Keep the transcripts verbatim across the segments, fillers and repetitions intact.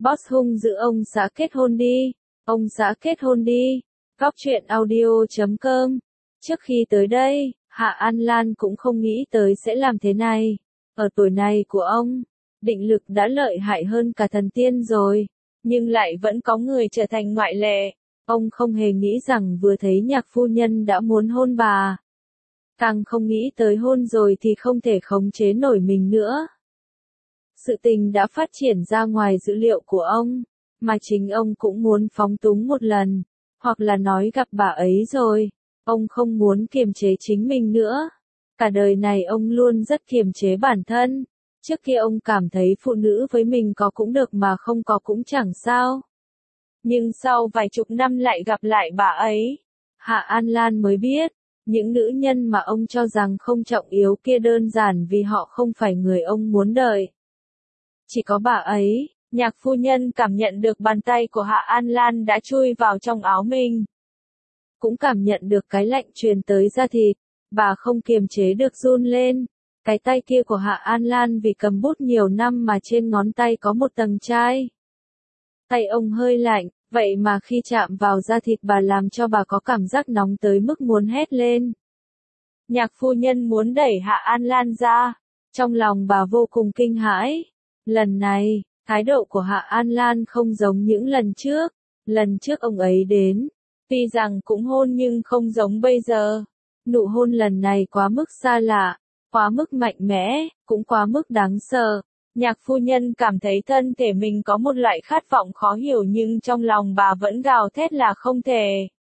Boss hung dữ ông xã kết hôn đi, ông xã kết hôn đi. Góc truyện audio chấm com. Trước khi tới đây, Hạ An Lan cũng không nghĩ tới sẽ làm thế này. Ở tuổi này của ông, định lực đã lợi hại hơn cả thần tiên rồi, nhưng lại vẫn có người trở thành ngoại lệ. Ông không hề nghĩ rằng vừa thấy nhạc phu nhân đã muốn hôn bà. Càng không nghĩ tới hôn rồi thì không thể khống chế nổi mình nữa. Sự tình đã phát triển ra ngoài dữ liệu của ông, mà chính ông cũng muốn phóng túng một lần, hoặc là nói gặp bà ấy rồi. Ông không muốn kiềm chế chính mình nữa. Cả đời này ông luôn rất kiềm chế bản thân. Trước kia ông cảm thấy phụ nữ với mình có cũng được mà không có cũng chẳng sao. Nhưng sau vài chục năm lại gặp lại bà ấy, Hạ An Lan mới biết, những nữ nhân mà ông cho rằng không trọng yếu kia đơn giản vì họ không phải người ông muốn đợi. Chỉ có bà ấy, nhạc phu nhân cảm nhận được bàn tay của Hạ An Lan đã chui vào trong áo mình. Cũng cảm nhận được cái lạnh truyền tới da thịt, bà không kiềm chế được run lên. Cái tay kia của Hạ An Lan vì cầm bút nhiều năm mà trên ngón tay có một tầng chai. Tay ông hơi lạnh, vậy mà khi chạm vào da thịt bà làm cho bà có cảm giác nóng tới mức muốn hét lên. Nhạc phu nhân muốn đẩy Hạ An Lan ra, trong lòng bà vô cùng kinh hãi. Lần này, thái độ của Hạ An Lan không giống những lần trước. Lần trước ông ấy đến, tuy rằng cũng hôn nhưng không giống bây giờ. Nụ hôn lần này quá mức xa lạ, quá mức mạnh mẽ, cũng quá mức đáng sợ. Nhạc phu nhân cảm thấy thân thể mình có một loại khát vọng khó hiểu nhưng trong lòng bà vẫn gào thét là không thể.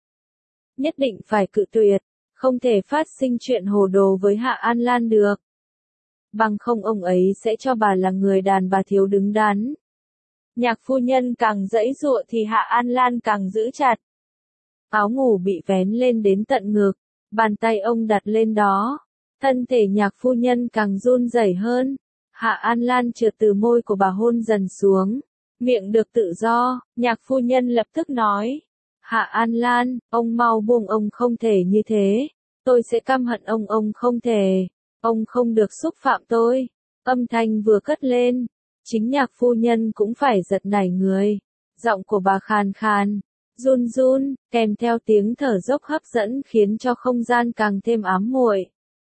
Nhất định phải cự tuyệt, không thể phát sinh chuyện hồ đồ với Hạ An Lan được. Bằng không ông ấy sẽ cho bà là người đàn bà thiếu đứng đắn. Nhạc phu nhân càng giãy giụa thì Hạ An Lan càng giữ chặt. Áo ngủ bị vén lên đến tận ngực, bàn tay ông đặt lên đó. Thân thể nhạc phu nhân càng run rẩy hơn. Hạ An Lan trượt từ môi của bà hôn dần xuống. Miệng được tự do, nhạc phu nhân lập tức nói. Hạ An Lan, ông mau buông, ông không thể như thế. Tôi sẽ căm hận ông, ông không thể. Ông không được xúc phạm tôi. Âm thanh vừa cất lên, chính nhạc phu nhân cũng phải giật nảy người. Giọng của bà khàn khàn, run run, kèm theo tiếng thở dốc hấp dẫn khiến cho không gian càng thêm ám muội.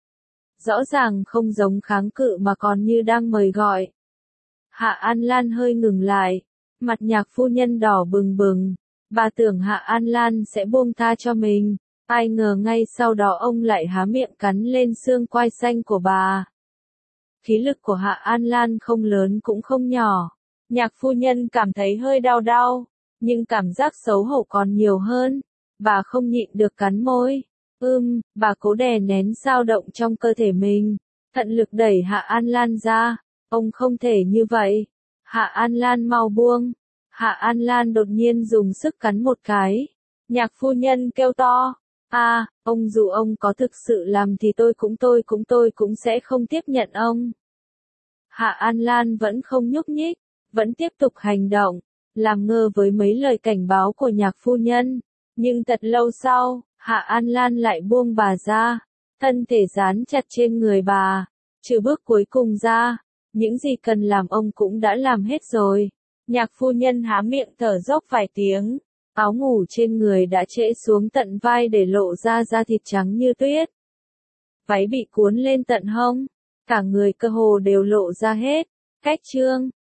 Rõ ràng không giống kháng cự mà còn như đang mời gọi. Hạ An Lan hơi ngừng lại, mặt nhạc phu nhân đỏ bừng bừng. Bà tưởng Hạ An Lan sẽ buông tha cho mình, ai ngờ ngay sau đó ông lại há miệng cắn lên xương quai xanh của bà. Khí lực của Hạ An Lan không lớn cũng không nhỏ. Nhạc phu nhân cảm thấy hơi đau đau, nhưng cảm giác xấu hổ còn nhiều hơn. Bà không nhịn được cắn môi. Ưm, bà cố đè nén dao động trong cơ thể mình, tận lực đẩy Hạ An Lan ra. Ông không thể như vậy. Hạ An Lan mau buông. Hạ An Lan đột nhiên dùng sức cắn một cái. Nhạc phu nhân kêu to. A, à, ông dù ông có thực sự làm thì tôi cũng tôi cũng tôi cũng sẽ không tiếp nhận ông. Hạ An Lan vẫn không nhúc nhích, vẫn tiếp tục hành động, làm ngơ với mấy lời cảnh báo của nhạc phu nhân. Nhưng thật lâu sau, Hạ An Lan lại buông bà ra, thân thể dán chặt trên người bà, trừ bước cuối cùng ra, những gì cần làm ông cũng đã làm hết rồi. Nhạc phu nhân há miệng thở dốc vài tiếng, áo ngủ trên người đã trễ xuống tận vai để lộ ra da thịt trắng như tuyết. Váy bị cuốn lên tận hông, cả người cơ hồ đều lộ ra hết. Cách chương